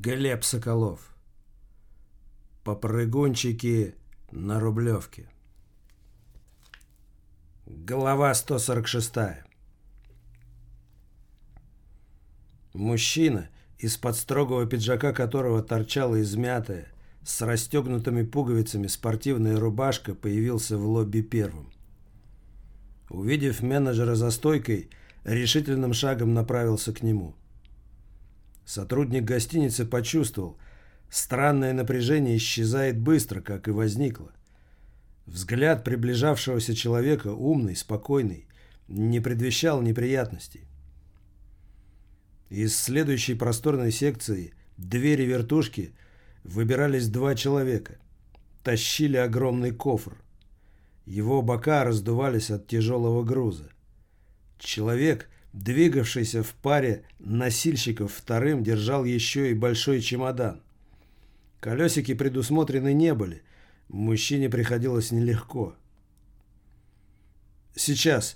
Глеб Соколов. Попрыгунчики на Рублевке. Глава 146. Мужчина, из-под строгого пиджака которого торчала измятая, с расстегнутыми пуговицами спортивная рубашка, появился в лобби первым. Увидев менеджера за стойкой, решительным шагом направился к нему. Сотрудник гостиницы почувствовал, странное напряжение исчезает быстро, как и возникло. Взгляд приближавшегося человека, умный, спокойный, не предвещал неприятностей. Из следующей просторной секции двери вертушки выбирались два человека. Тащили огромный кофр. Его бока раздувались от тяжелого груза. Человек, двигавшийся в паре носильщиков вторым, держал еще и большой чемодан. Колесики предусмотрены не были. Мужчине приходилось нелегко. «Сейчас.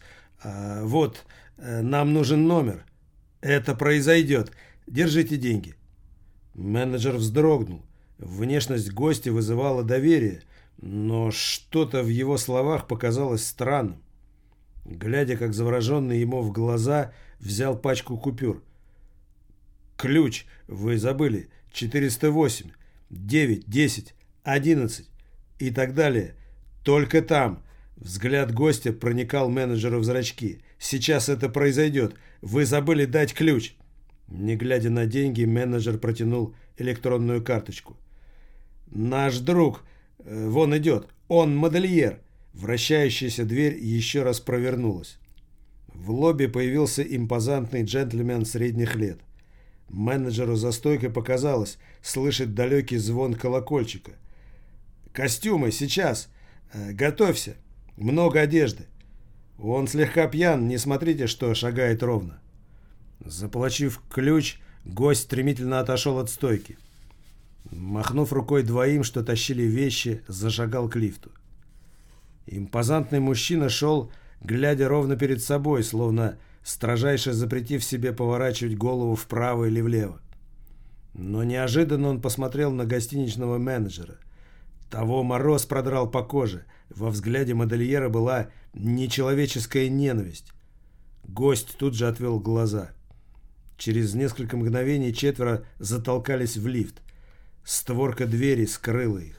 Нам нужен номер. Это произойдет. Держите деньги». Менеджер вздрогнул. Внешность гостя вызывала доверие, но что-то в его словах показалось странным. Глядя, как завороженный ему в глаза, взял пачку купюр. «Ключ, вы забыли. 408, 9, 10, 11 и так далее. Только там». Взгляд гостя проникал менеджеру в зрачки. «Сейчас это произойдет. Вы забыли дать ключ». Не глядя на деньги, менеджер протянул электронную карточку. «Наш друг, вон идет. Он модельер». Вращающаяся дверь еще раз провернулась. В лобби появился импозантный джентльмен средних лет. Менеджеру за стойкой показалось слышать далекий звон колокольчика. «Костюмы, сейчас! Готовься! Много одежды!» Он слегка пьян, не смотрите, что шагает ровно. Заполучив ключ, гость стремительно отошел от стойки. Махнув рукой двоим, что тащили вещи, зашагал к лифту. Импозантный мужчина шел, глядя ровно перед собой, словно строжайше запретив себе поворачивать голову вправо или влево. Но неожиданно он посмотрел на гостиничного менеджера. Того мороз продрал по коже. Во взгляде модельера была нечеловеческая ненависть. Гость тут же отвел глаза. Через несколько мгновений четверо затолкались в лифт. Створка двери скрыла их.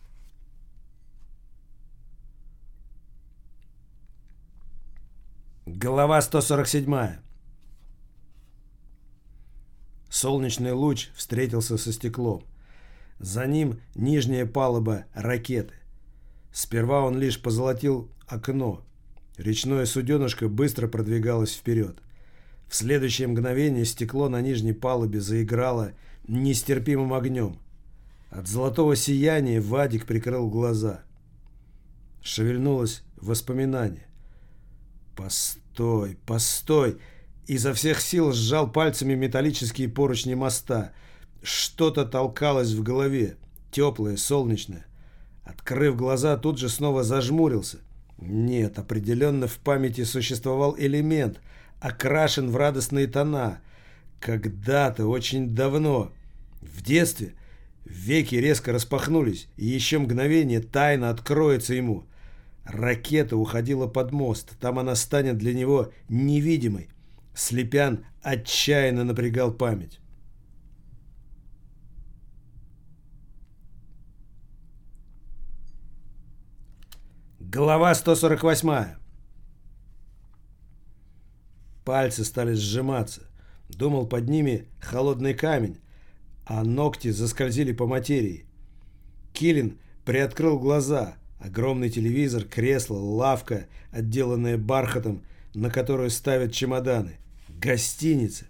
Глава 147. Солнечный луч встретился со стеклом. За ним нижняя палуба ракеты. Сперва он лишь позолотил окно. Речное суденышко быстро продвигалось вперед. В следующее мгновение стекло на нижней палубе заиграло нестерпимым огнем. От золотого сияния Вадик прикрыл глаза. Шевельнулось воспоминание. «Постой, постой!» Изо всех сил сжал пальцами металлические поручни моста. Что-то толкалось в голове, теплое, солнечное. Открыв глаза, тут же снова зажмурился. Нет, определенно в памяти существовал элемент, окрашен в радостные тона. Когда-то, очень давно, в детстве, веки резко распахнулись, и еще мгновение тайна откроется ему. Ракета уходила под мост, там она станет для него невидимой. Слепян отчаянно напрягал память. Глава 148. Пальцы стали сжиматься. Думал, под ними холодный камень, а ногти заскользили по материи. Килин приоткрыл глаза. Огромный телевизор, кресло, лавка, отделанная бархатом, на которую ставят чемоданы. Гостиница.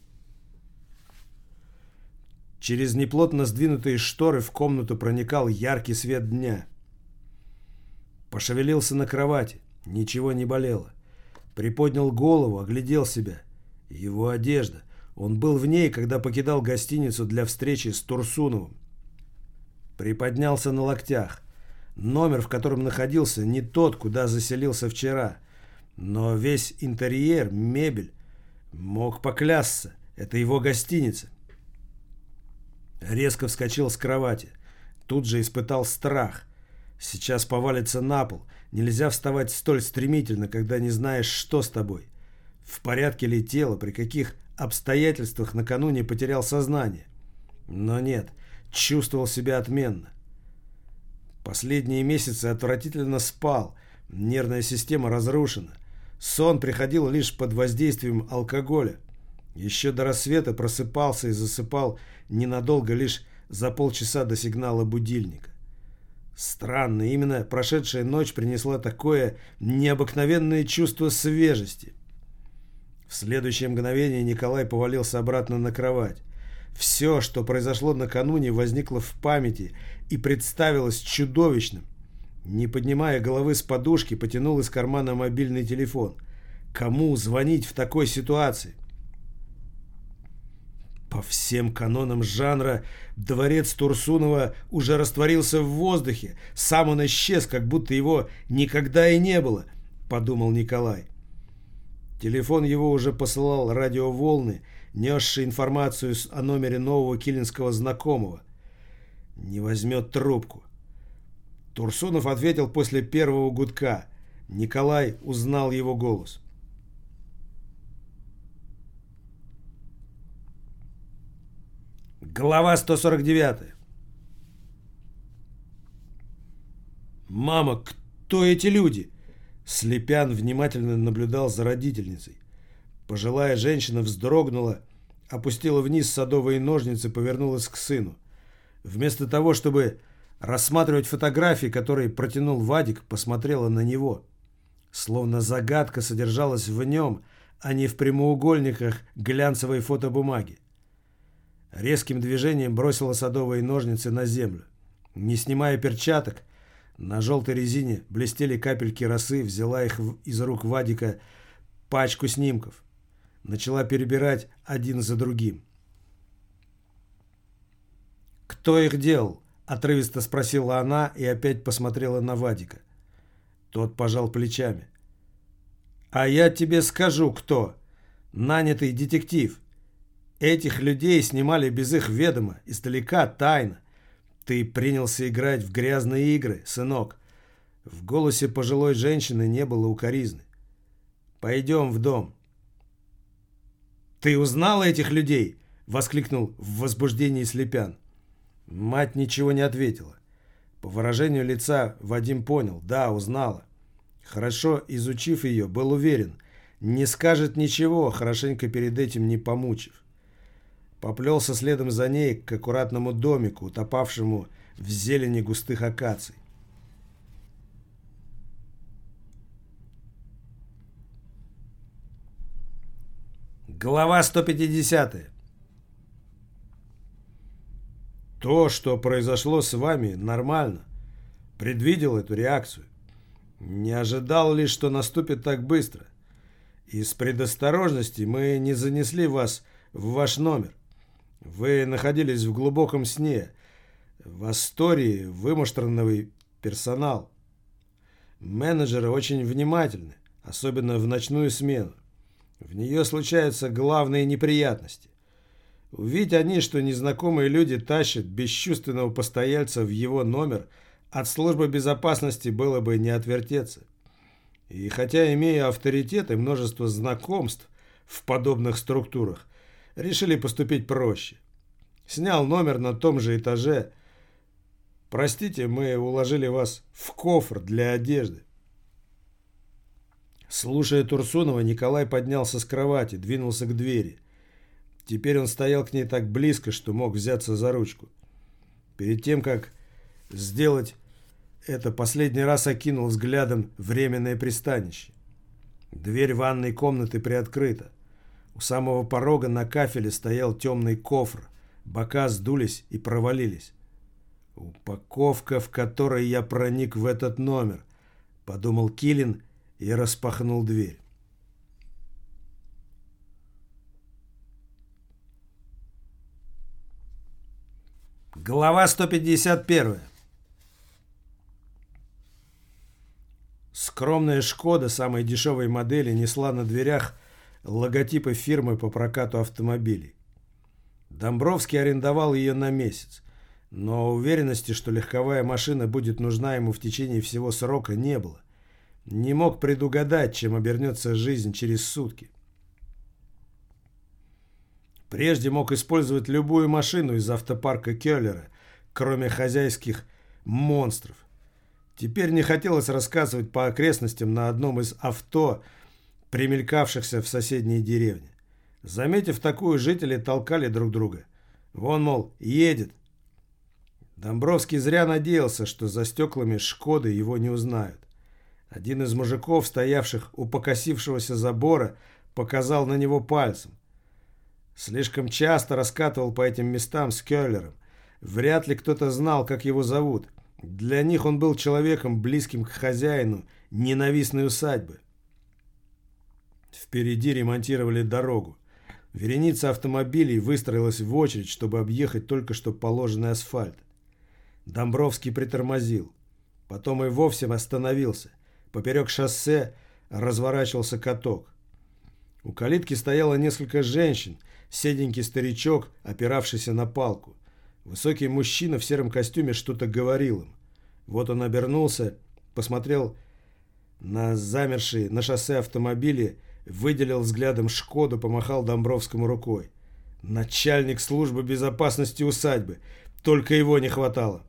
Через неплотно сдвинутые шторы в комнату проникал яркий свет дня. Пошевелился на кровати. Ничего не болело. Приподнял голову, оглядел себя. Его одежда. Он был в ней, когда покидал гостиницу для встречи с Турсуновым. Приподнялся на локтях. Номер, в котором находился, не тот, куда заселился вчера. Но весь интерьер, мебель, мог поклясться. Это его гостиница. Резко вскочил с кровати. Тут же испытал страх. Сейчас повалится на пол. Нельзя вставать столь стремительно, когда не знаешь, что с тобой. В порядке ли тело, при каких обстоятельствах накануне потерял сознание. Но нет, чувствовал себя отменно. Последние месяцы отвратительно спал, нервная система разрушена. Сон приходил лишь под воздействием алкоголя. Еще до рассвета просыпался и засыпал ненадолго, лишь за полчаса до сигнала будильника. Странно, именно прошедшая ночь принесла такое необыкновенное чувство свежести. В следующее мгновение Николай повалился обратно на кровать. Все, что произошло накануне, возникло в памяти и представилось чудовищным. Не поднимая головы с подушки, потянул из кармана мобильный телефон. Кому звонить в такой ситуации? По всем канонам жанра дворец Турсунова уже растворился в воздухе. Сам он исчез, как будто его никогда и не было, подумал Николай. Телефон его уже посылал радиоволны, несшие информацию о номере нового килинского знакомого. Не возьмет трубку. Турсунов ответил после первого гудка. Николай узнал его голос. Глава 149. «Мама, кто эти люди?» Слепян внимательно наблюдал за родительницей. Пожилая женщина вздрогнула, опустила вниз садовые ножницы, повернулась к сыну. Вместо того, чтобы рассматривать фотографии, которые протянул Вадик, посмотрела на него. Словно загадка содержалась в нем, а не в прямоугольниках глянцевой фотобумаги. Резким движением бросила садовые ножницы на землю. Не снимая перчаток, на желтой резине блестели капельки росы, взяла их из рук Вадика пачку снимков. Начала перебирать один за другим. «Кто их делал?» – отрывисто спросила она и опять посмотрела на Вадика. Тот пожал плечами. «А я тебе скажу, кто. Нанятый детектив. Этих людей снимали без их ведома, издалека, тайно. Ты принялся играть в грязные игры, сынок». В голосе пожилой женщины не было укоризны. «Пойдем в дом». «Ты узнала этих людей?» – воскликнул в возбуждении Слепян. Мать ничего не ответила. По выражению лица Вадим понял. Да, узнала. Хорошо изучив ее, был уверен. Не скажет ничего, хорошенько перед этим не помучив. Поплелся следом за ней к аккуратному домику, утопавшему в зелени густых акаций. Глава 150. То, что произошло с вами, нормально. Предвидел эту реакцию. Не ожидал лишь, что наступит так быстро. Из предосторожности мы не занесли вас в ваш номер. Вы находились в глубоком сне. В Астории вымуштрованный персонал. Менеджеры очень внимательны, особенно в ночную смену. В нее случаются главные неприятности. Увидеть они, что незнакомые люди тащат бесчувственного постояльца в его номер, от службы безопасности было бы не отвертеться. И хотя, имея авторитет и множество знакомств в подобных структурах, решили поступить проще. Снял номер на том же этаже. Простите, мы уложили вас в кофр для одежды. Слушая Турсунова, Николай поднялся с кровати, двинулся к двери. Теперь он стоял к ней так близко, что мог взяться за ручку. Перед тем, как сделать это, последний раз окинул взглядом временное пристанище. Дверь ванной комнаты приоткрыта. У самого порога на кафеле стоял темный кофр. Бока сдулись и провалились. «Упаковка, в которой я проник в этот номер», — подумал Килин и распахнул дверь. Глава 151. Скромная «Шкода» самой дешевой модели несла на дверях логотипы фирмы по прокату автомобилей. Домбровский арендовал ее на месяц, но уверенности, что легковая машина будет нужна ему в течение всего срока, не было. Не мог предугадать, чем обернется жизнь через сутки. Прежде мог использовать любую машину из автопарка Келлера, кроме хозяйских монстров. Теперь не хотелось рассказывать по окрестностям на одном из авто, примелькавшихся в соседней деревне. Заметив такую, жители толкали друг друга. Вон, мол, едет. Домбровский зря надеялся, что за стеклами «Шкоды» его не узнают. Один из мужиков, стоявших у покосившегося забора, показал на него пальцем. Слишком часто раскатывал по этим местам с Келлером. Вряд ли кто-то знал, как его зовут. Для них он был человеком, близким к хозяину ненавистной усадьбы. Впереди ремонтировали дорогу. Вереница автомобилей выстроилась в очередь, чтобы объехать только что положенный асфальт. Домбровский притормозил. Потом и вовсе остановился. Поперек шоссе разворачивался каток. У калитки стояло несколько женщин, седенький старичок, опиравшийся на палку. Высокий мужчина в сером костюме что-то говорил им. Вот он обернулся, посмотрел на замершие на шоссе автомобили, выделил взглядом «Шкоду», помахал Домбровскому рукой. Начальник службы безопасности усадьбы. Только его не хватало.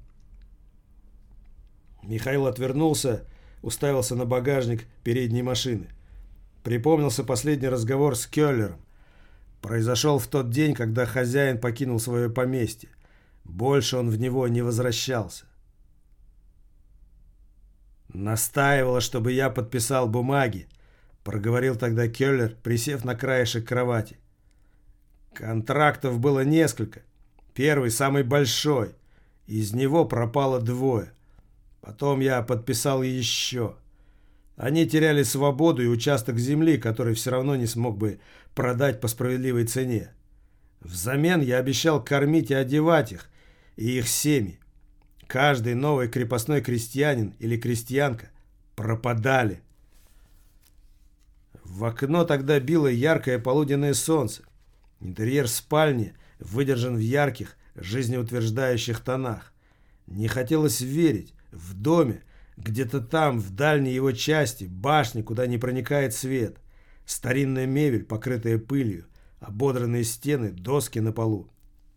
Михаил отвернулся, уставился на багажник передней машины. Припомнился последний разговор с Келлером. Произошел в тот день, когда хозяин покинул свое поместье. Больше он в него не возвращался. «Настаивала, чтобы я подписал бумаги», — проговорил тогда Келлер, присев на краешек кровати. «Контрактов было несколько. Первый, самый большой. Из него пропало 2. Потом я подписал еще. Они теряли свободу и участок земли, который все равно не смог бы продать по справедливой цене. Взамен я обещал кормить и одевать их и их семьи. Каждый новый крепостной крестьянин или крестьянка пропадали. В окно тогда било яркое полуденное солнце. Интерьер спальни выдержан в ярких, жизнеутверждающих тонах. Не хотелось верить. В доме, где-то там, в дальней его части, башни, куда не проникает свет. Старинная мебель, покрытая пылью, ободранные стены, доски на полу.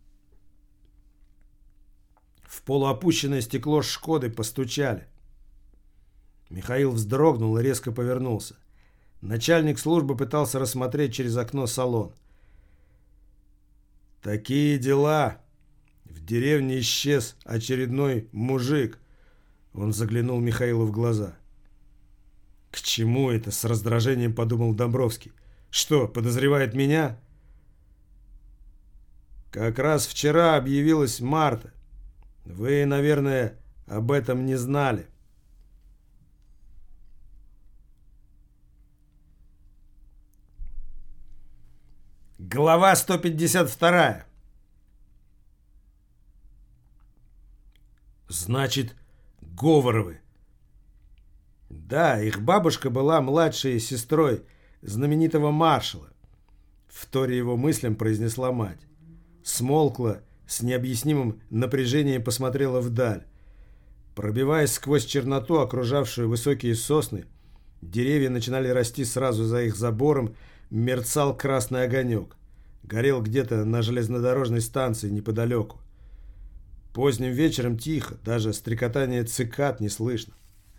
В полуопущенное стекло «Шкоды» постучали. Михаил вздрогнул и резко повернулся. Начальник службы пытался рассмотреть через окно салон. «Такие дела. В деревне исчез очередной мужик». Он заглянул Михаилу в глаза. «К чему это?» — с раздражением подумал Домбровский. «Что, подозревает меня?» «Как раз вчера объявилась Марта. Вы, наверное, об этом не знали». Глава 152. Значит, Говоровы. Да, их бабушка была младшей сестрой знаменитого маршала. Вторя его мыслям произнесла мать. Смолкла, с необъяснимым напряжением посмотрела вдаль. Пробиваясь сквозь черноту, окружавшую высокие сосны, деревья начинали расти сразу за их забором, мерцал красный огонек. Горел где-то на железнодорожной станции неподалеку. Поздним вечером тихо, даже стрекотание цикад не слышно.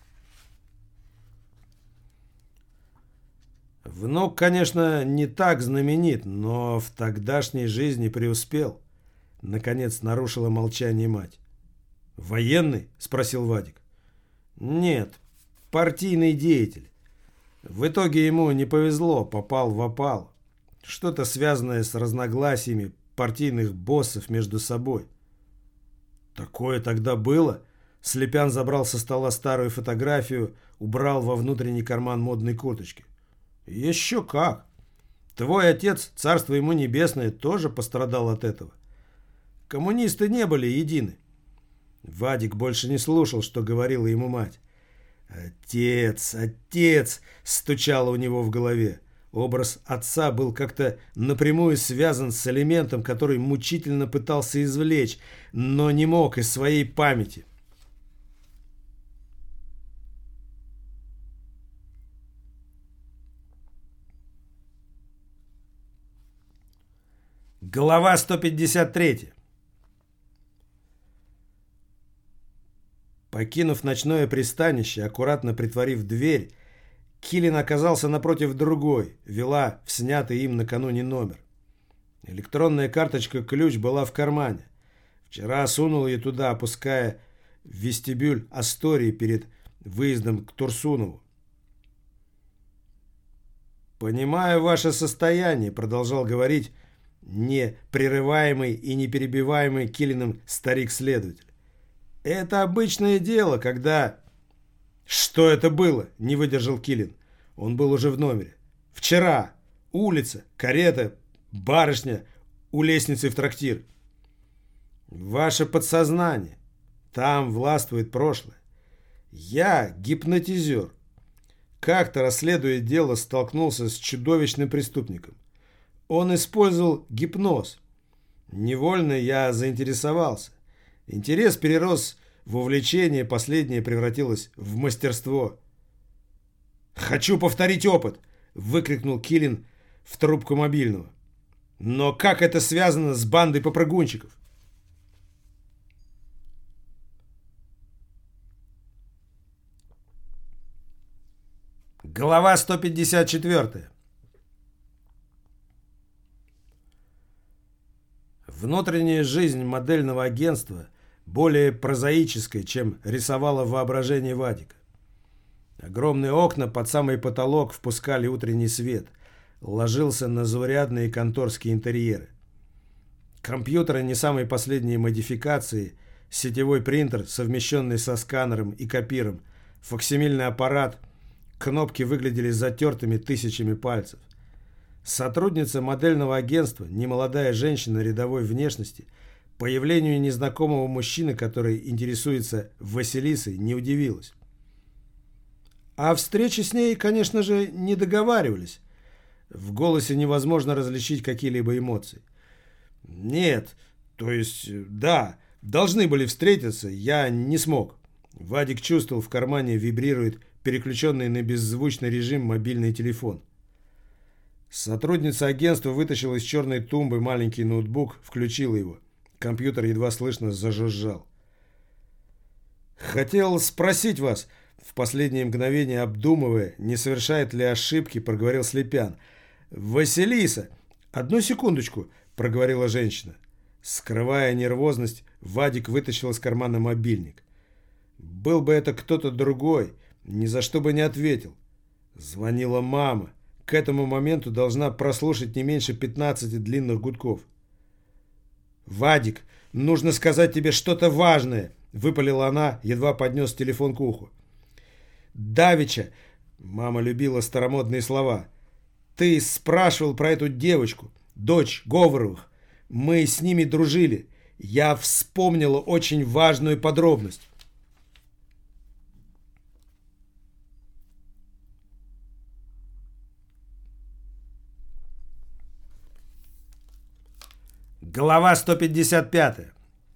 Внук, конечно, не так знаменит, но в тогдашней жизни преуспел. Наконец нарушила молчание мать. «Военный?» — спросил Вадик. «Нет, партийный деятель. В итоге ему не повезло, попал в опал. Что-то связанное с разногласиями партийных боссов между собой». «Такое тогда было?» Слепян забрал со стола старую фотографию, убрал во внутренний карман модной курточки. «Еще как! Твой отец, царство ему небесное, тоже пострадал от этого. Коммунисты не были едины». Вадик больше не слушал, что говорила ему мать. «Отец, отец!» — стучало у него в голове. Образ отца был как-то напрямую связан с элементом, который мучительно пытался извлечь, но не мог из своей памяти. Глава 153. Покинув ночное пристанище, аккуратно притворив дверь, Киллин оказался напротив другой, вела в снятый им накануне номер. Электронная карточка-ключ была в кармане. Вчера сунул ее туда, опуская в вестибюль Астории перед выездом к Турсунову. «Понимаю ваше состояние», — продолжал говорить не прерываемый и не перебиваемый Киллином старик-следователь. «Это обычное дело, когда...» «Что это было?» — не выдержал Киллин. Он был уже в номере. «Вчера. Улица, карета, барышня у лестницы в трактир». «Ваше подсознание. Там властвует прошлое. Я гипнотизер. Как-то, расследуя дело, столкнулся с чудовищным преступником. Он использовал гипноз. Невольно я заинтересовался. Интерес перерос в увлечение, последнее превратилось в мастерство. «Хочу повторить опыт!» — выкрикнул Киллин в трубку мобильного. «Но как это связано с бандой попрыгунчиков?» Глава 154. Внутренняя жизнь модельного агентства более прозаическая, чем рисовало воображение Вадика. Огромные окна под самый потолок впускали утренний свет, ложился на заурядные конторские интерьеры. Компьютеры не самой последней модификации, сетевой принтер, совмещенный со сканером и копиром, факсимильный аппарат, кнопки выглядели затертыми тысячами пальцев. Сотрудница модельного агентства, немолодая женщина рядовой внешности, появлению незнакомого мужчины, который интересуется Василисой, не удивилась. О встрече с ней, конечно же, не договаривались. В голосе невозможно различить какие-либо эмоции. «Нет, то есть, да, должны были встретиться, я не смог». Вадик чувствовал, в кармане вибрирует переключенный на беззвучный режим мобильный телефон. Сотрудница агентства вытащила из черной тумбы маленький ноутбук, включила его. Компьютер едва слышно зажужжал. «Хотел спросить вас», в последнее мгновение обдумывая, не совершает ли ошибки, проговорил Слепян. «Василиса!» «Одну секундочку», проговорила женщина. Скрывая нервозность, Вадик вытащил из кармана мобильник. Был бы это кто-то другой, ни за что бы не ответил. Звонила мама. К этому моменту должна прослушать не меньше 15 длинных гудков. «Вадик, нужно сказать тебе что-то важное», — выпалила она, едва поднес телефон к уху. «Давеча», — мама любила старомодные слова, — «ты спрашивал про эту девочку, дочь Говоровых. Мы с ними дружили. Я вспомнила очень важную подробность». Глава 155.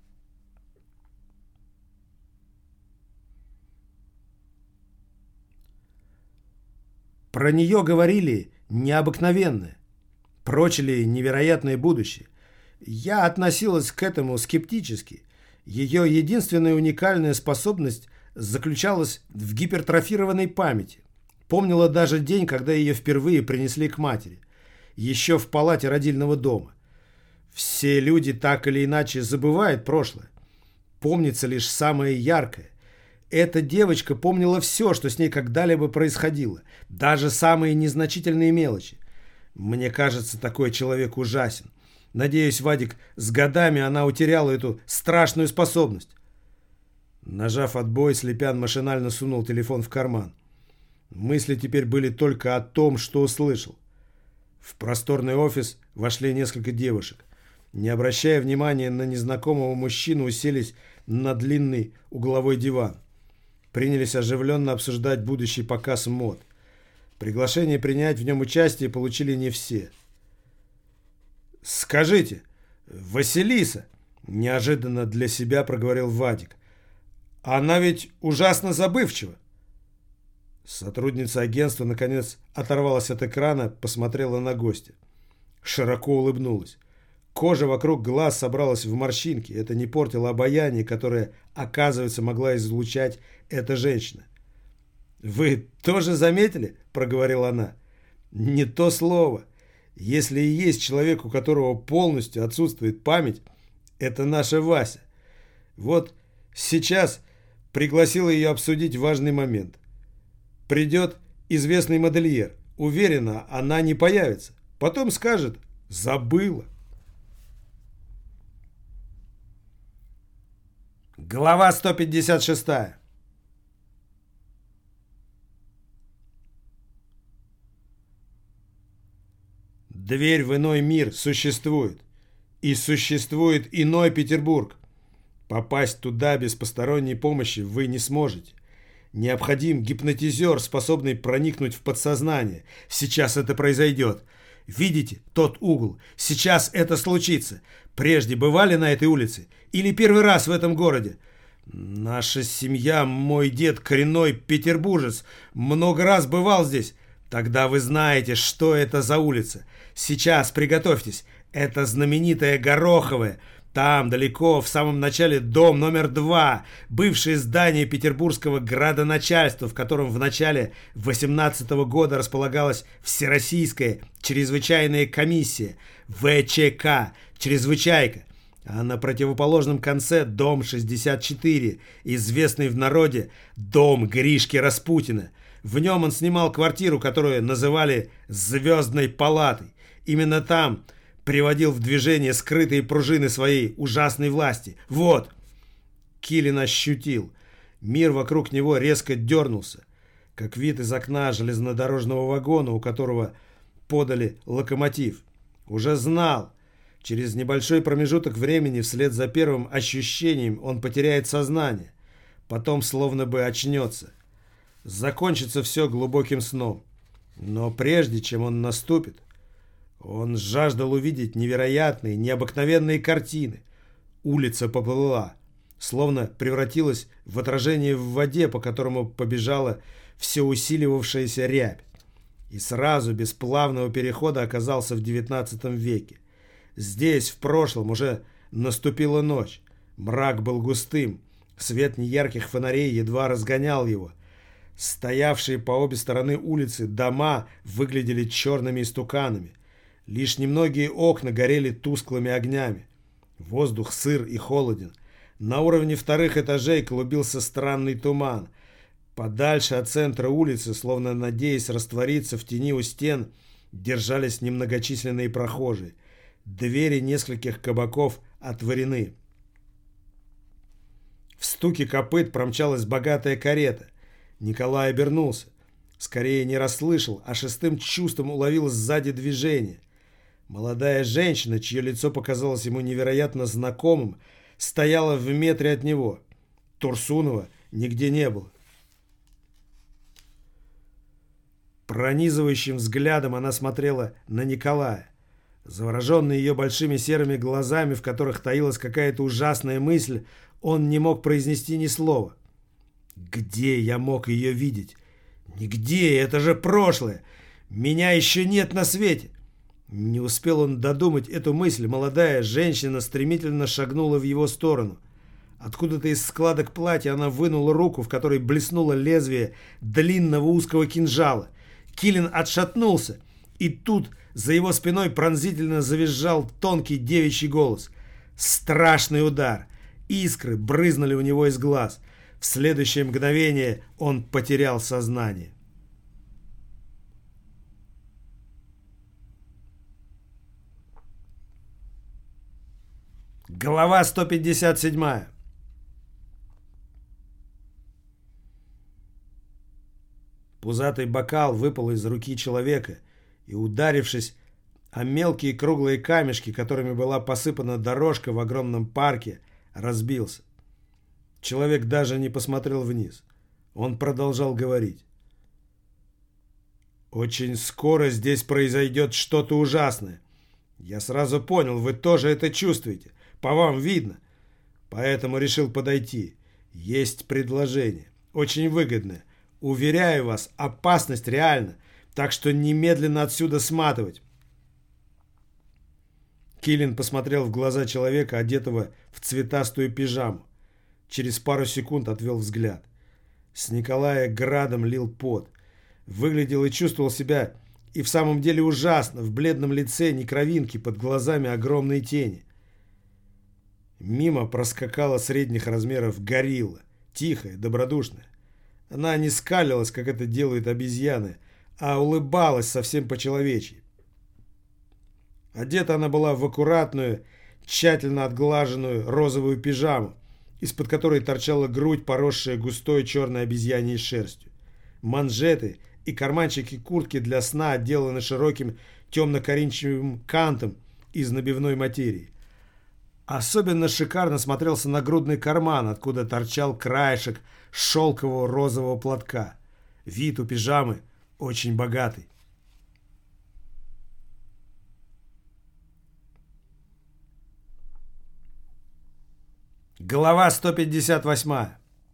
Про нее говорили необыкновенное, прочили невероятное будущее. Я относилась к этому скептически. Ее единственная уникальная способность заключалась в гипертрофированной памяти. Помнила даже день, когда ее впервые принесли к матери, еще в палате родильного дома. Все люди так или иначе забывают прошлое. Помнится лишь самое яркое. Эта девочка помнила все, что с ней когда-либо происходило, даже самые незначительные мелочи. Мне кажется, такой человек ужасен. Надеюсь, Вадик, с годами она утеряла эту страшную способность. Нажав отбой, Слепян машинально сунул телефон в карман. Мысли теперь были только о том, что услышал. В просторный офис вошли несколько девушек. Не обращая внимания на незнакомого мужчину, уселись на длинный угловой диван. Принялись оживленно обсуждать будущий показ мод. Приглашение принять в нем участие получили не все. «Скажите, Василиса», — неожиданно для себя проговорил Вадик, — «она ведь ужасно забывчива». Сотрудница агентства, наконец, оторвалась от экрана, посмотрела на гостя. Широко улыбнулась. Кожа вокруг глаз собралась в морщинки. Это не портило обаяние, которое, оказывается, могла излучать эта женщина. «Вы тоже заметили?» – проговорила она. «Не то слово. Если и есть человек, у которого полностью отсутствует память, это наша Вася. Вот сейчас пригласила ее обсудить важный момент. Придет известный модельер. Уверена, она не появится. Потом скажет: забыла». Глава 156. Дверь в иной мир существует. И существует иной Петербург. Попасть туда без посторонней помощи вы не сможете. Необходим гипнотизер, способный проникнуть в подсознание. Сейчас это произойдет. Видите тот угол? Сейчас это случится. Прежде бывали на этой улице? Или первый раз в этом городе? Наша семья, мой дед коренной петербуржец, много раз бывал здесь. Тогда вы знаете, что это за улица. Сейчас приготовьтесь. Это знаменитая Гороховая. Там, далеко, в самом начале, дом номер 2, бывшее здание петербургского градоначальства, в котором в начале 18 года располагалась Всероссийская чрезвычайная комиссия, ВЧК, чрезвычайка. А на противоположном конце дом 64, известный в народе дом Гришки Распутина. В нем он снимал квартиру, которую называли «Звездной палатой». Именно там приводил в движение скрытые пружины своей ужасной власти. Вот. Килин ощутил. Мир вокруг него резко дернулся, как вид из окна железнодорожного вагона, у которого подали локомотив. Уже знал. Через небольшой промежуток времени вслед за первым ощущением он потеряет сознание. Потом словно бы очнется. Закончится все глубоким сном. Но прежде чем он наступит, он жаждал увидеть невероятные, необыкновенные картины. Улица поплыла, словно превратилась в отражение в воде, по которому побежала все усиливавшаяся рябь. И сразу, без плавного перехода, оказался в 19 веке. Здесь, в прошлом, уже наступила ночь. Мрак был густым, свет неярких фонарей едва разгонял его. Стоявшие по обе стороны улицы дома выглядели черными истуканами. Лишь немногие окна горели тусклыми огнями. Воздух сыр и холоден. На уровне вторых этажей клубился странный туман. Подальше от центра улицы, словно надеясь раствориться в тени у стен, держались немногочисленные прохожие. Двери нескольких кабаков отворены. В стуке копыт промчалась богатая карета. Николай обернулся. Скорее не расслышал, а шестым чувством уловил сзади движение. Молодая женщина, чье лицо показалось ему невероятно знакомым, стояла в метре от него. Турсунова нигде не было. Пронизывающим взглядом она смотрела на Николая. Завороженный ее большими серыми глазами, в которых таилась какая-то ужасная мысль, он не мог произнести ни слова. «Где я мог ее видеть? Нигде, это же прошлое! Меня еще нет на свете!» Не успел он додумать эту мысль, молодая женщина стремительно шагнула в его сторону. Откуда-то из складок платья она вынула руку, в которой блеснуло лезвие длинного узкого кинжала. Килин отшатнулся, и тут за его спиной пронзительно завизжал тонкий девичий голос. Страшный удар. Искры брызнули у него из глаз. В следующее мгновение он потерял сознание. Глава 157. Пузатый бокал выпал из руки человека и, ударившись о мелкие круглые камешки, которыми была посыпана дорожка в огромном парке, разбился. Человек даже не посмотрел вниз. Он продолжал говорить. Очень скоро здесь произойдет что-то ужасное. Я сразу понял, вы тоже это чувствуете. По вам видно. Поэтому решил подойти. Есть предложение. Очень выгодное. Уверяю вас, опасность реальна. Так что немедленно отсюда сматывать. Киллин посмотрел в глаза человека, одетого в цветастую пижаму. Через пару секунд отвел взгляд. С Николая градом лил пот. Выглядел и чувствовал себя и в самом деле ужасно. В бледном лице ни кровинки, под глазами огромные тени. Мимо проскакала средних размеров горилла. Тихая, добродушная. Она не скалилась, как это делают обезьяны, а улыбалась совсем по-человечьи. Одета она была в аккуратную, тщательно отглаженную розовую пижаму, из-под которой торчала грудь, поросшая густой черной обезьяньей шерстью. Манжеты и карманчики куртки для сна отделаны широким темно-коричневым кантом из набивной материи. Особенно шикарно смотрелся нагрудный карман, откуда торчал краешек шелкового розового платка. Вид у пижамы очень богатый. Глава 158.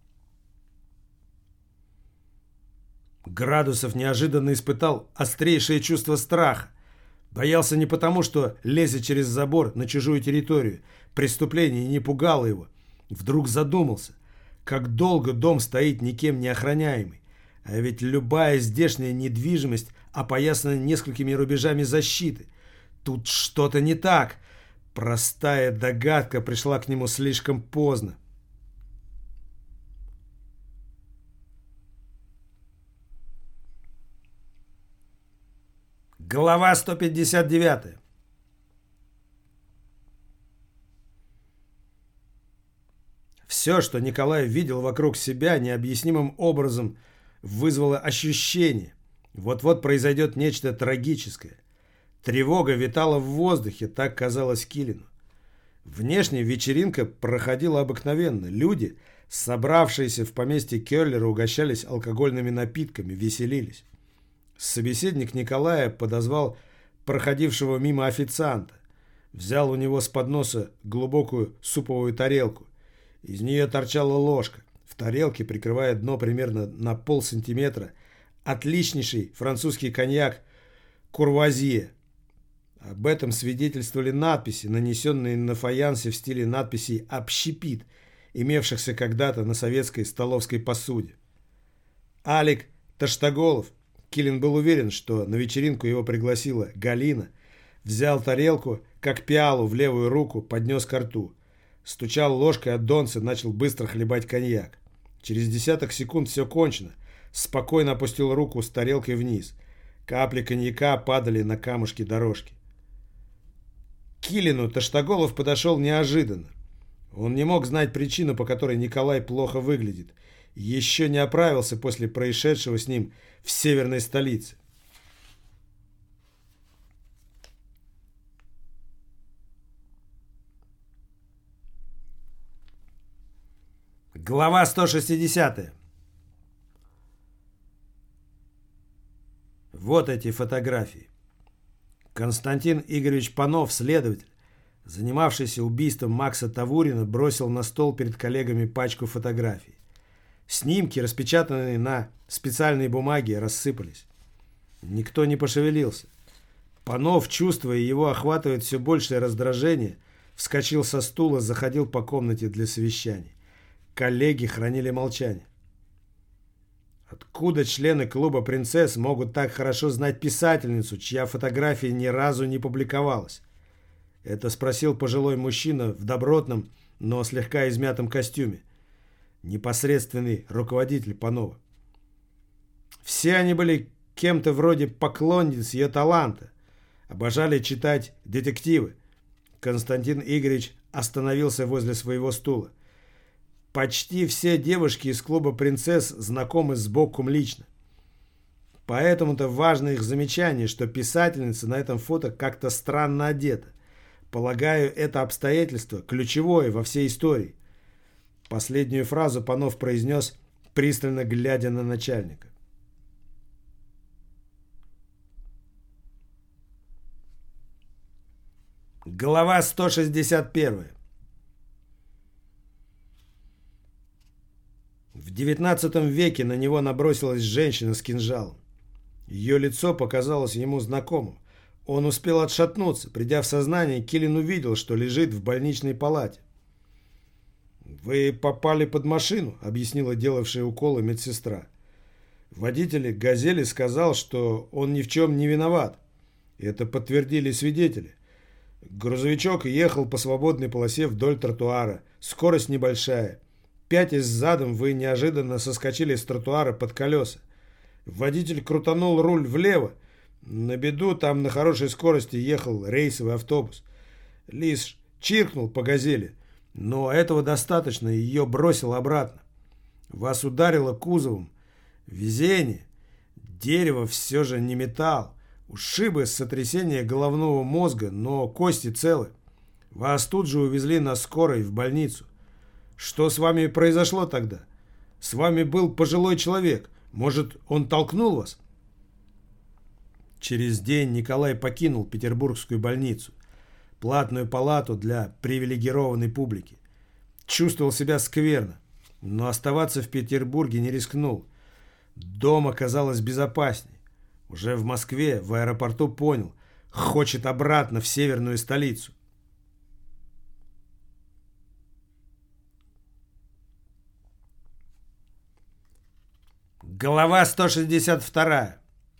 Градусов неожиданно испытал острейшее чувство страха. Боялся не потому, что лезет через забор на чужую территорию. Преступление не пугало его. Вдруг задумался, как долго дом стоит никем не охраняемый. А ведь любая здешняя недвижимость опоясана несколькими рубежами защиты. Тут что-то не так. Простая догадка пришла к нему слишком поздно. Глава 159. Все, что Николай видел вокруг себя, необъяснимым образом вызвало ощущение. Вот-вот произойдет нечто трагическое. Тревога витала в воздухе, так казалось Киллину. Внешне вечеринка проходила обыкновенно. Люди, собравшиеся в поместье Келлера, угощались алкогольными напитками, веселились. Собеседник Николая подозвал проходившего мимо официанта. Взял у него с подноса глубокую суповую тарелку. Из нее торчала ложка. В тарелке, прикрывая дно примерно на полсантиметра, отличнейший французский коньяк «Курвазье». Об этом свидетельствовали надписи, нанесенные на фаянсе в стиле надписей «Общепит», имевшихся когда-то на советской столовской посуде. Алик Таштаголов, Киллин был уверен, что на вечеринку его пригласила Галина, взял тарелку, как пиалу, в левую руку, поднес ко рту. Стучал ложкой от донца, начал быстро хлебать коньяк. Через десяток секунд все кончено. Спокойно опустил руку с тарелкой вниз. Капли коньяка падали на камушки дорожки. К Киллину Таштаголов подошел неожиданно. Он не мог знать причину, по которой Николай плохо выглядит. Еще не оправился после происшедшего с ним в северной столице. Глава 160. Вот эти фотографии. Константин Игоревич Панов, следователь, занимавшийся убийством Макса Тавурина, бросил на стол перед коллегами пачку фотографий. Снимки, распечатанные на специальной бумаге, рассыпались. Никто не пошевелился. Панов, чувствуя, его охватывает все большее раздражение, вскочил со стула, заходил по комнате для совещаний. Коллеги хранили молчание. Откуда члены клуба «Принцесс» могут так хорошо знать писательницу, чья фотография ни разу не публиковалась? Это спросил пожилой мужчина в добротном, но слегка измятом костюме. Непосредственный руководитель Панова. Все они были кем-то вроде поклонниц ее таланта. Обожали читать детективы. Константин Игоревич остановился возле своего стула. Почти все девушки из клуба «Принцесс» знакомы с Боккум лично. Поэтому-то важно их замечание, что писательница на этом фото как-то странно одета. Полагаю, это обстоятельство ключевое во всей истории. Последнюю фразу Панов произнес, пристально глядя на начальника. Глава 161. В XIX веке на него набросилась женщина с кинжалом. Ее лицо показалось ему знакомым. Он успел отшатнуться. Придя в сознание, Киллин увидел, что лежит в больничной палате. «Вы попали под машину», — объяснила делавшая уколы медсестра. Водитель «Газели» сказал, что он ни в чем не виноват. Это подтвердили свидетели. Грузовичок ехал по свободной полосе вдоль тротуара. Скорость небольшая. Пятясь задом, вы неожиданно соскочили с тротуара под колеса. Водитель крутанул руль влево. На беду там на хорошей скорости ехал рейсовый автобус. Лис чиркнул по «Газели», но этого достаточно, и ее бросило обратно. Вас ударило кузовом. Везение. Дерево все же не металл. Ушибы, сотрясение головного мозга, но кости целы. Вас тут же увезли на скорой в больницу. Что с вами произошло тогда? С вами был пожилой человек. Может, он толкнул вас? Через день Николай покинул Петербургскую больницу, платную палату для привилегированной публики. Чувствовал себя скверно, но оставаться в Петербурге не рискнул. Дома казалось безопасней. Уже в Москве, в аэропорту понял, хочет обратно в северную столицу. Глава 162.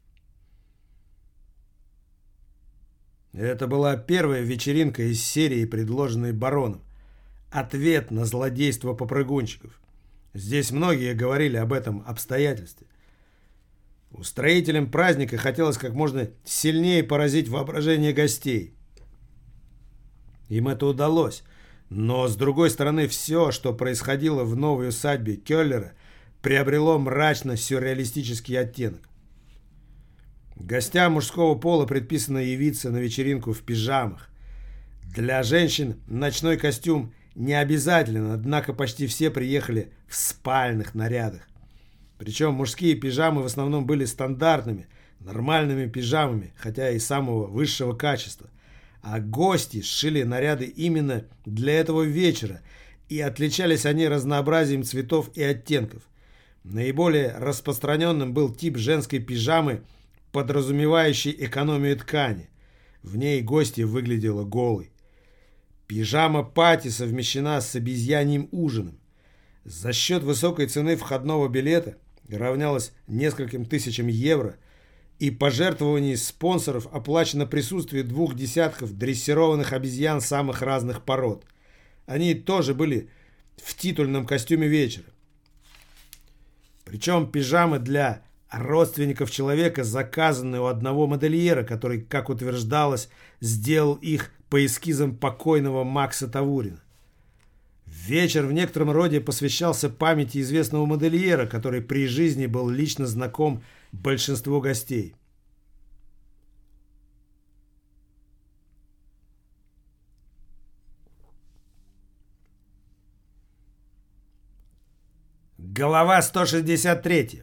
Это была первая вечеринка из серии, предложенной бароном. Ответ на злодейство попрыгунчиков. Здесь многие говорили об этом обстоятельстве. Устроителям праздника хотелось как можно сильнее поразить воображение гостей. Им это удалось. Но, с другой стороны, все, что происходило в новой усадьбе Кёллера, приобрело мрачно-сюрреалистический оттенок. Гостям мужского пола предписано явиться на вечеринку в пижамах. Для женщин ночной костюм не обязателен, однако почти все приехали в спальных нарядах. Причем мужские пижамы в основном были стандартными, нормальными пижамами, хотя и самого высшего качества. А гости сшили наряды именно для этого вечера, и отличались они разнообразием цветов и оттенков. Наиболее распространенным был тип женской пижамы, подразумевающий экономию ткани. В ней гостья выглядела голой. Пижама пати совмещена с обезьяньим ужином. За счет высокой цены входного билета равнялась нескольким тысячам евро, и пожертвований спонсоров оплачено присутствие 2 десятков дрессированных обезьян самых разных пород. Они тоже были в титульном костюме вечера. Причем пижамы для родственников человека заказаны у одного модельера, который, как утверждалось, сделал их по эскизам покойного Макса Тавурина. Вечер в некотором роде посвящался памяти известного модельера, который при жизни был лично знаком большинству гостей. Глава 163.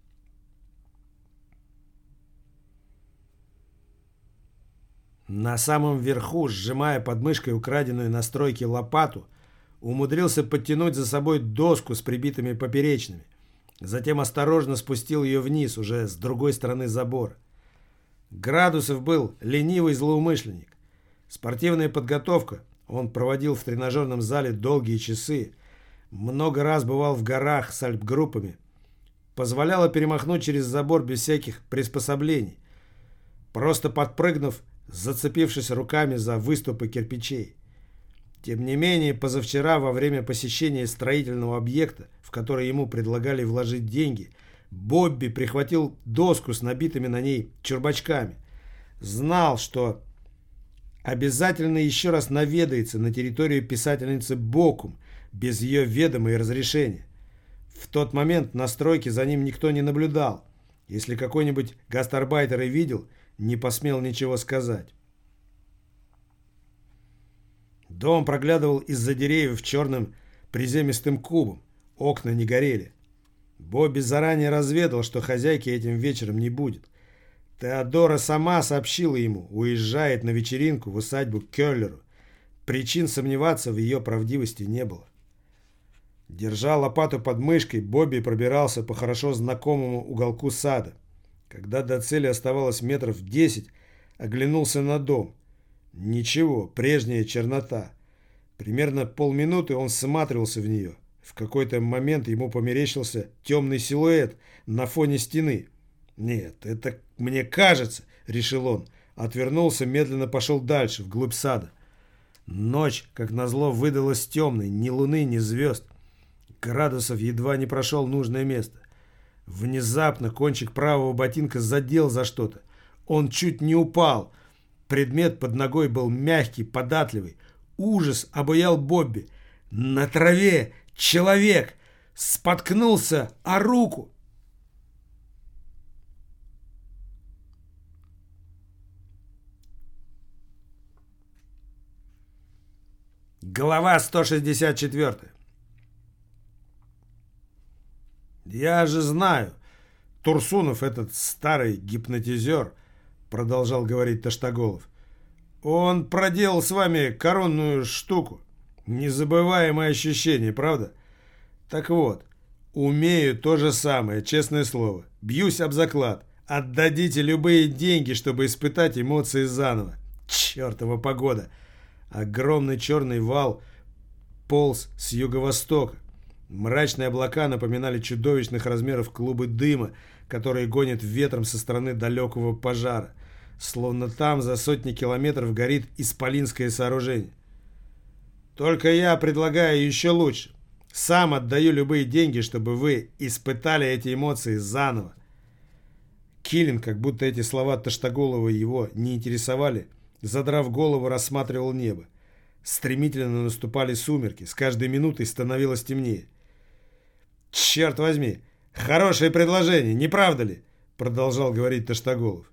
На самом верху, сжимая под мышкой украденную на стройке лопату, умудрился подтянуть за собой доску с прибитыми поперечными. Затем осторожно спустил ее вниз, уже с другой стороны забора. Градусов был ленивый злоумышленник. Спортивная подготовка. Он проводил в тренажерном зале долгие часы. Много раз бывал в горах с альпгруппами. Позволяло перемахнуть через забор без всяких приспособлений. Просто подпрыгнув, зацепившись руками за выступы кирпичей. Тем не менее, позавчера во время посещения строительного объекта, в который ему предлагали вложить деньги, Бобби прихватил доску с набитыми на ней чурбачками. Знал, что обязательно еще раз наведается на территорию писательницы Бокум без ее ведома и разрешения. В тот момент на стройке за ним никто не наблюдал. Если какой-нибудь гастарбайтер и видел, не посмел ничего сказать. Дом проглядывал из-за деревьев черным приземистым кубом. Окна не горели. Бобби заранее разведал, что хозяйки этим вечером не будет. Теодора сама сообщила ему, уезжает на вечеринку в усадьбу Келлеру. Причин сомневаться в ее правдивости не было. Держа лопату под мышкой, Бобби пробирался по хорошо знакомому уголку сада. Когда до цели оставалось метров 10, оглянулся на дом. Ничего, прежняя чернота. Примерно полминуты он всматривался в нее. В какой-то момент ему померещился темный силуэт на фоне стены. «Нет, это мне кажется», — решил он. Отвернулся, медленно пошел дальше, вглубь сада. Ночь, как назло, выдалась темной, ни луны, ни звезд. Градусов едва не прошел нужное место. Внезапно кончик правого ботинка задел за что-то. Он чуть не упал. Предмет под ногой был мягкий, податливый. Ужас обуял Бобби. На траве человек споткнулся о руку. Глава 164. «Я же знаю, Турсунов, этот старый гипнотизер, — продолжал говорить Таштаголов, — он проделал с вами коронную штуку. Незабываемое ощущение, правда? Так вот, умею то же самое, честное слово. Бьюсь об заклад. Отдадите любые деньги, чтобы испытать эмоции заново. Чертова погода!» Огромный черный вал полз с юго-востока. Мрачные облака напоминали чудовищных размеров клубы дыма, которые гонят ветром со стороны далекого пожара. Словно там за сотни километров горит исполинское сооружение. «Только я предлагаю еще лучше. Сам отдаю любые деньги, чтобы вы испытали эти эмоции заново». Киллин, как будто эти слова Таштаголова его не интересовали, задрав голову, рассматривал небо. Стремительно наступали сумерки, с каждой минутой становилось темнее. «Черт возьми, хорошее предложение, не правда ли?» — продолжал говорить Таштаголов.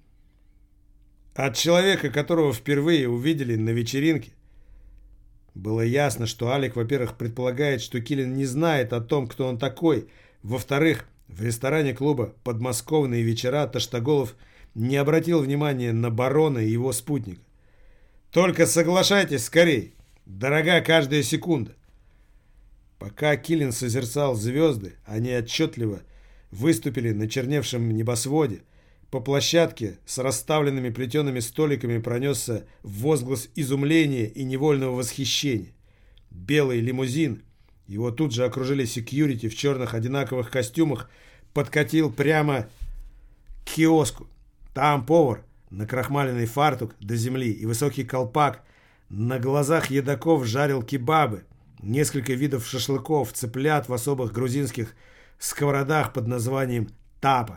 От человека, которого впервые увидели на вечеринке, было ясно, что Алик, во-первых, предполагает, что Киллин не знает о том, кто он такой. Во-вторых, в ресторане клуба «Подмосковные вечера» Таштаголов не обратил внимания на барона и его спутника. «Только соглашайтесь скорей. Дорога каждая секунда». Пока Киллин созерцал звезды, они отчетливо выступили на черневшем небосводе. По площадке с расставленными плетеными столиками пронесся возглас изумления и невольного восхищения. Белый лимузин, его тут же окружили секьюрити в черных одинаковых костюмах, подкатил прямо к киоску. Там повар, накрахмаленный фартук до земли и высокий колпак, на глазах едоков жарил кебабы, несколько видов шашлыков, цыплят в особых грузинских сковородах под названием тапа.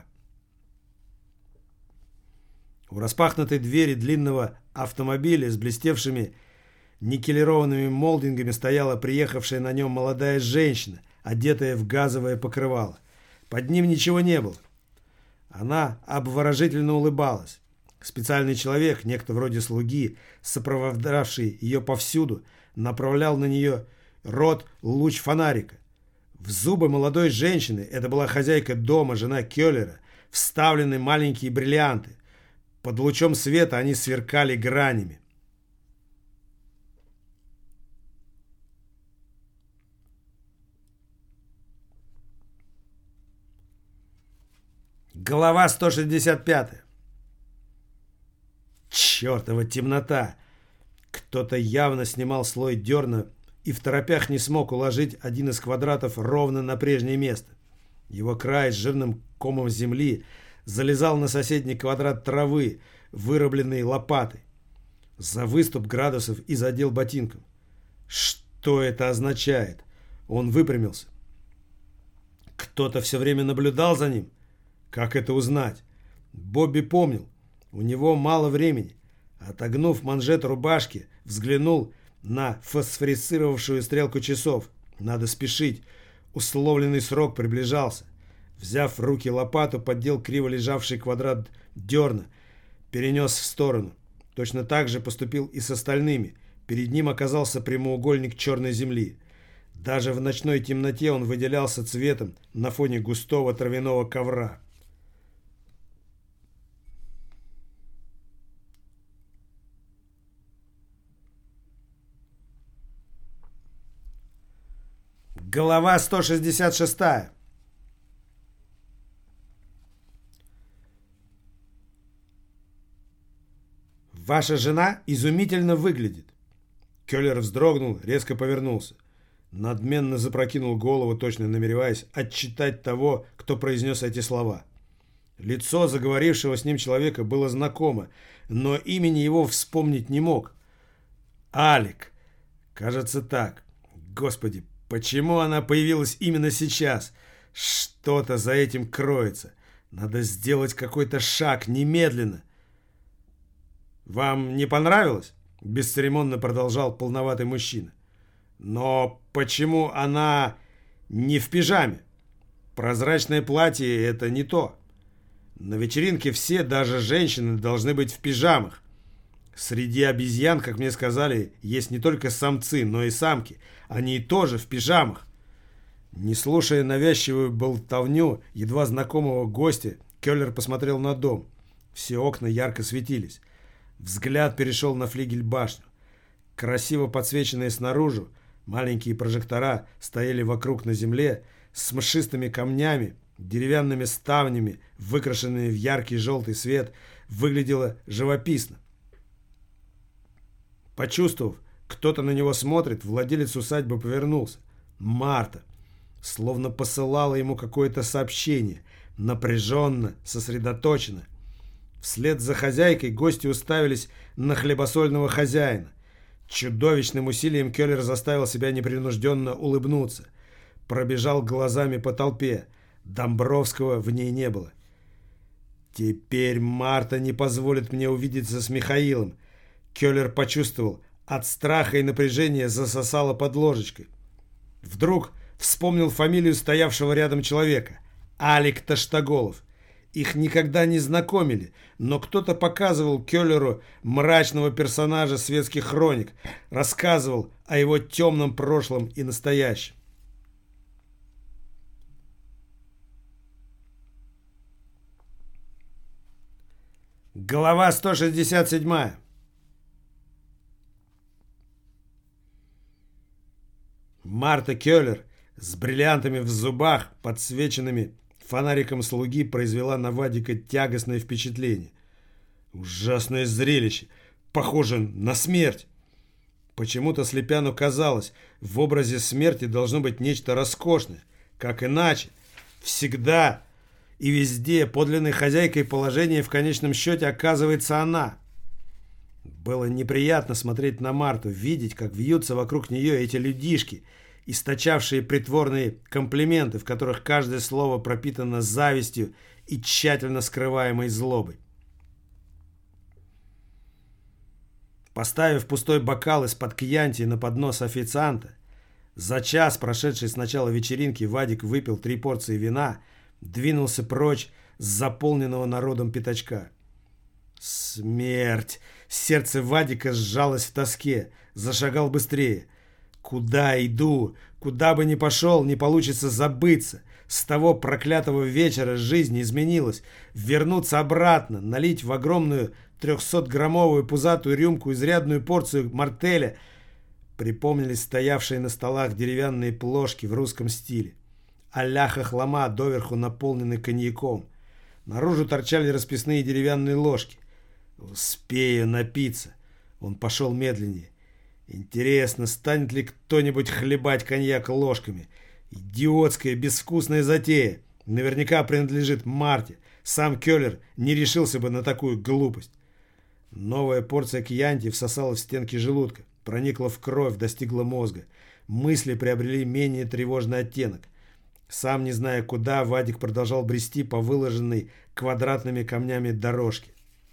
У распахнутой двери длинного автомобиля с блестевшими никелированными молдингами стояла приехавшая на нем молодая женщина, одетая в газовое покрывало. Под ним ничего не было. Она обворожительно улыбалась. Специальный человек, некто вроде слуги, сопровождавший ее повсюду, направлял на нее рот луч фонарика. В зубы молодой женщины, это была хозяйка дома, жена Келлера, вставлены маленькие бриллианты. Под лучом света они сверкали гранями. Глава 165. Чертова темнота! Кто-то явно снимал слой дерна и в торопях не смог уложить один из квадратов ровно на прежнее место. Его край с жирным комом земли залезал на соседний квадрат травы, вырубленной лопатой. За выступ градусов и задел ботинком. Что это означает? Он выпрямился. Кто-то все время наблюдал за ним? Как это узнать? Бобби помнил. У него мало времени. Отогнув манжет рубашки, взглянул на фосфорисцировавшую стрелку часов. Надо спешить. Условленный срок приближался. Взяв в руки лопату, поддел криво лежавший квадрат дерна, перенес в сторону. Точно так же поступил и с остальными. Перед ним оказался прямоугольник черной земли. Даже в ночной темноте он выделялся цветом на фоне густого травяного ковра. Глава 166. Ваша жена изумительно выглядит. Келлер вздрогнул, резко повернулся. Надменно запрокинул голову, точно намереваясь отчитать того, кто произнес эти слова. Лицо заговорившего с ним человека было знакомо, но имени его вспомнить не мог. Алик. Кажется, так. Господи, почему она появилась именно сейчас? Что-то за этим кроется. Надо сделать какой-то шаг немедленно. «Вам не понравилось?» – бесцеремонно продолжал полноватый мужчина. «Но почему она не в пижаме? Прозрачное платье – это не то. На вечеринке все, даже женщины, должны быть в пижамах. Среди обезьян, как мне сказали, есть не только самцы, но и самки. Они тоже в пижамах». Не слушая навязчивую болтовню едва знакомого гостя, Келлер посмотрел на дом. Все окна ярко светились. Взгляд перешел на флигель-башню. Красиво подсвеченные снаружи, маленькие прожектора стояли вокруг на земле с мшистыми камнями, деревянными ставнями, выкрашенными в яркий желтый свет, выглядело живописно. Почувствовав, кто-то на него смотрит, владелец усадьбы повернулся. Марта. Словно посылала ему какое-то сообщение, напряженно, сосредоточенно. Вслед за хозяйкой гости уставились на хлебосольного хозяина. Чудовищным усилием Келлер заставил себя непринужденно улыбнуться. Пробежал глазами по толпе. Домбровского в ней не было. Теперь Марта не позволит мне увидеться с Михаилом. Келлер почувствовал, от страха и напряжения засосало под ложечкой. Вдруг вспомнил фамилию стоявшего рядом человека. Алик Таштаголов. Их никогда не знакомили, но кто-то показывал Келлеру мрачного персонажа светских хроник, рассказывал о его темном прошлом и настоящем. Глава 167. Марта Келлер с бриллиантами в зубах, подсвеченными фонариком слуги, произвела на Вадика тягостное впечатление. Ужасное зрелище, похоже на смерть. Почему-то Слепяну казалось, в образе смерти должно быть нечто роскошное. Как иначе? Всегда и везде подлинной хозяйкой положения в конечном счете оказывается она. Было неприятно смотреть на Марту, видеть, как вьются вокруг нее эти людишки, источавшие притворные комплименты, в которых каждое слово пропитано завистью и тщательно скрываемой злобой. Поставив пустой бокал из-под кьянти на поднос официанта, за час, прошедший с начала вечеринки, Вадик выпил 3 порции вина, двинулся прочь с заполненного народом пятачка. Смерть! Сердце Вадика сжалось в тоске, зашагал быстрее. Куда иду? Куда бы ни пошел, не получится забыться. С того проклятого вечера жизнь изменилась. Вернуться обратно, налить в огромную 300-граммовую пузатую рюмку изрядную порцию мартеля. Припомнились стоявшие на столах деревянные плошки в русском стиле. А-ля хохлома, доверху наполненный коньяком. Наружу торчали расписные деревянные ложки. Успею напиться. Он пошел медленнее. Интересно, станет ли кто-нибудь хлебать коньяк ложками? Идиотская, безвкусная затея. Наверняка принадлежит Марте. Сам Келлер не решился бы на такую глупость. Новая порция кьянти всосала в стенки желудка, проникла в кровь, достигла мозга. Мысли приобрели менее тревожный оттенок. Сам не зная куда, Вадик продолжал брести по выложенной квадратными камнями дорожке.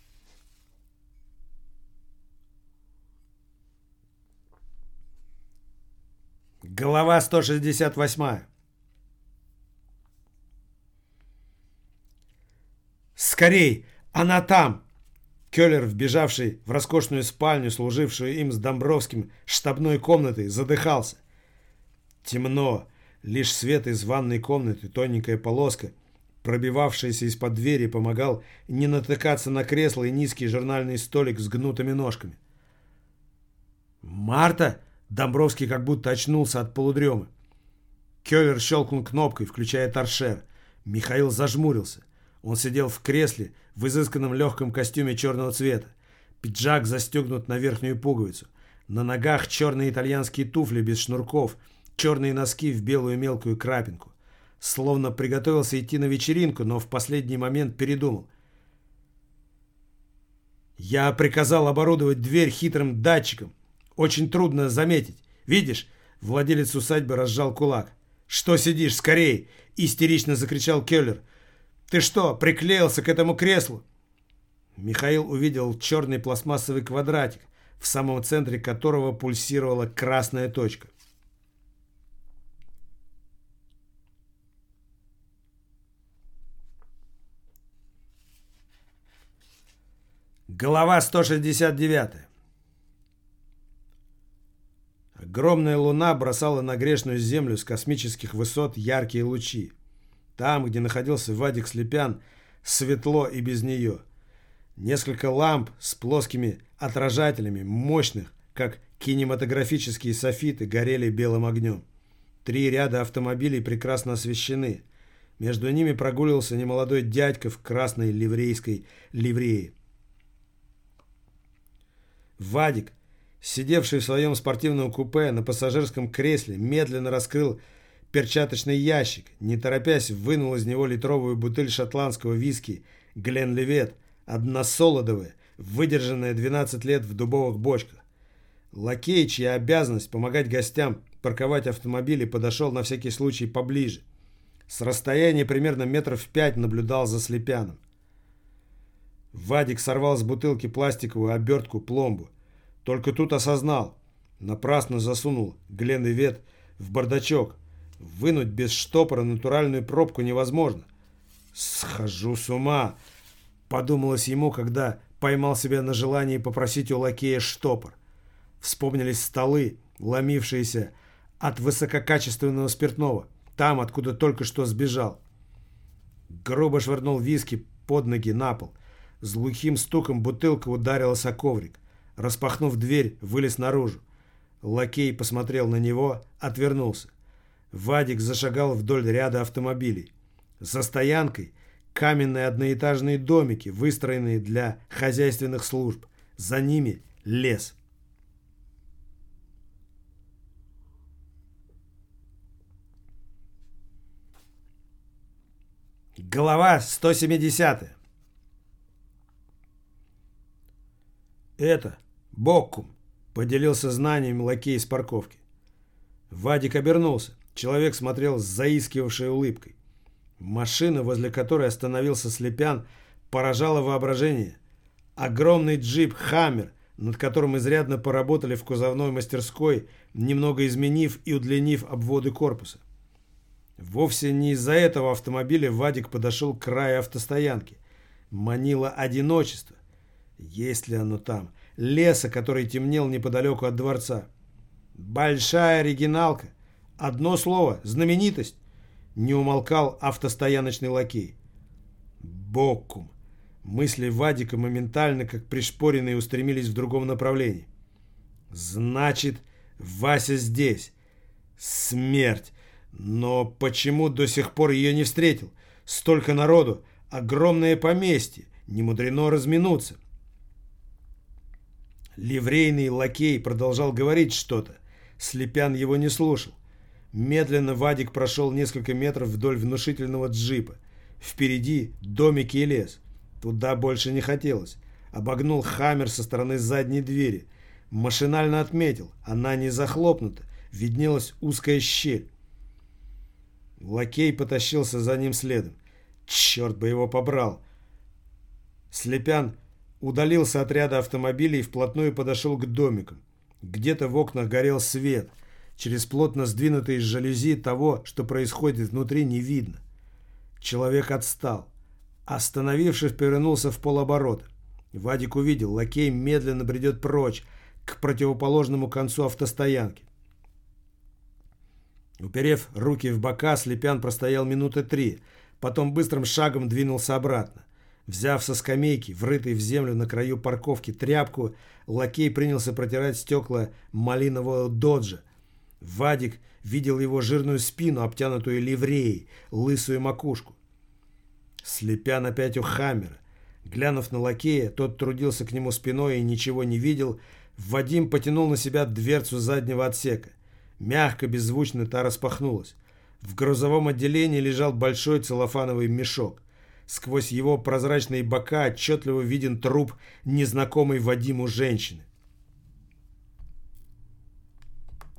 Глава 168. «Скорей! Она там!» Келлер, вбежавший в роскошную спальню, служившую им с Домбровским штабной комнатой, задыхался. Темно. Лишь свет из ванной комнаты, тоненькая полоска, пробивавшаяся из-под двери, помогал не натыкаться на кресло и низкий журнальный столик с гнутыми ножками. «Марта!» Домбровский как будто очнулся от полудремы. Келлер щелкнул кнопкой, включая торшер. Михаил зажмурился. Он сидел в кресле в изысканном легком костюме черного цвета. Пиджак застегнут на верхнюю пуговицу. На ногах черные итальянские туфли без шнурков, черные носки в белую мелкую крапинку. Словно приготовился идти на вечеринку, но в последний момент передумал. «Я приказал оборудовать дверь хитрым датчиком. Очень трудно заметить. Видишь?» Владелец усадьбы разжал кулак. «Что сидишь? Скорей!» — истерично закричал Келлер. «Ты что, приклеился к этому креслу?» Михаил увидел черный пластмассовый квадратик, в самом центре которого пульсировала красная точка. Глава 169. Огромная луна бросала на грешную землю с космических высот яркие лучи. Там, где находился Вадик Слепян, светло и без нее. Несколько ламп с плоскими отражателями, мощных, как кинематографические софиты, горели белым огнем. 3 ряда автомобилей прекрасно освещены. Между ними прогуливался немолодой дядька в красной ливрейской ливрее. Вадик, сидевший в своем спортивном купе на пассажирском кресле, медленно раскрыл перчаточный ящик, не торопясь вынул из него литровую бутыль шотландского виски «Гленливет», односолодовая, выдержанная 12 лет в дубовых бочках. Лакей, чья обязанность помогать гостям парковать автомобили, подошел на всякий случай поближе. С расстояния примерно метров 5 наблюдал за Слепяном. Вадик сорвал с бутылки пластиковую обертку пломбу. Только тут осознал. Напрасно засунул Гленливет в бардачок. Вынуть без штопора натуральную пробку невозможно. «Схожу с ума», — подумалось ему, когда поймал себя на желании попросить у лакея штопор. Вспомнились столы, ломившиеся от высококачественного спиртного, там, откуда только что сбежал. Грубо швырнул виски под ноги на пол. С глухим стуком бутылка ударилась о коврик. Распахнув дверь, вылез наружу. Лакей посмотрел на него, отвернулся. Вадик зашагал вдоль ряда автомобилей. За стоянкой каменные одноэтажные домики, выстроенные для хозяйственных служб. За ними лес. Глава 170. «Это Боккум», — поделился знанием лакей с парковки. Вадик обернулся. Человек смотрел с заискивавшей улыбкой. Машина, возле которой остановился Слепян, поражала воображение. Огромный джип «Хаммер», над которым изрядно поработали в кузовной мастерской, немного изменив и удлинив обводы корпуса. Вовсе не из-за этого автомобиля Вадик подошел к краю автостоянки. Манило одиночество. Есть ли оно там? Леса, который темнел неподалеку от дворца. Большая оригиналка. Одно слово. Знаменитость. Не умолкал автостояночный лакей. Боккум. Мысли Вадика моментально, как пришпоренные, устремились в другом направлении. Значит, Вася здесь. Смерть. Но почему до сих пор ее не встретил? Столько народу. Огромное поместье. Не мудрено разминуться. Ливрейный лакей продолжал говорить что-то. Слепян его не слушал. Медленно Вадик прошел несколько метров вдоль внушительного джипа. Впереди домики и лес. Туда больше не хотелось. Обогнул «Хаммер» со стороны задней двери. Машинально отметил. Она не захлопнута. Виднелась узкая щель. Лакей потащился за ним следом. Черт бы его побрал. Слепян удалился от ряда автомобилей и вплотную подошел к домикам. Где-то в окнах горел свет. Через плотно сдвинутые жалюзи того, что происходит внутри, не видно. Человек отстал. Остановившись, повернулся в полоборота. Вадик увидел, лакей медленно бредет прочь, к противоположному концу автостоянки. Уперев руки в бока, Слепян простоял минуты 3, потом быстрым шагом двинулся обратно. Взяв со скамейки, врытой в землю на краю парковки, тряпку, лакей принялся протирать стекла малинового доджа. Вадик видел его жирную спину, обтянутую ливреей, лысую макушку. Слепян опять у Хаммера. Глянув на лакея, тот трудился к нему спиной и ничего не видел. Вадим потянул на себя дверцу заднего отсека. Мягко, беззвучно та распахнулась. В грузовом отделении лежал большой целлофановый мешок. Сквозь его прозрачные бока отчетливо виден труп незнакомой Вадиму женщины.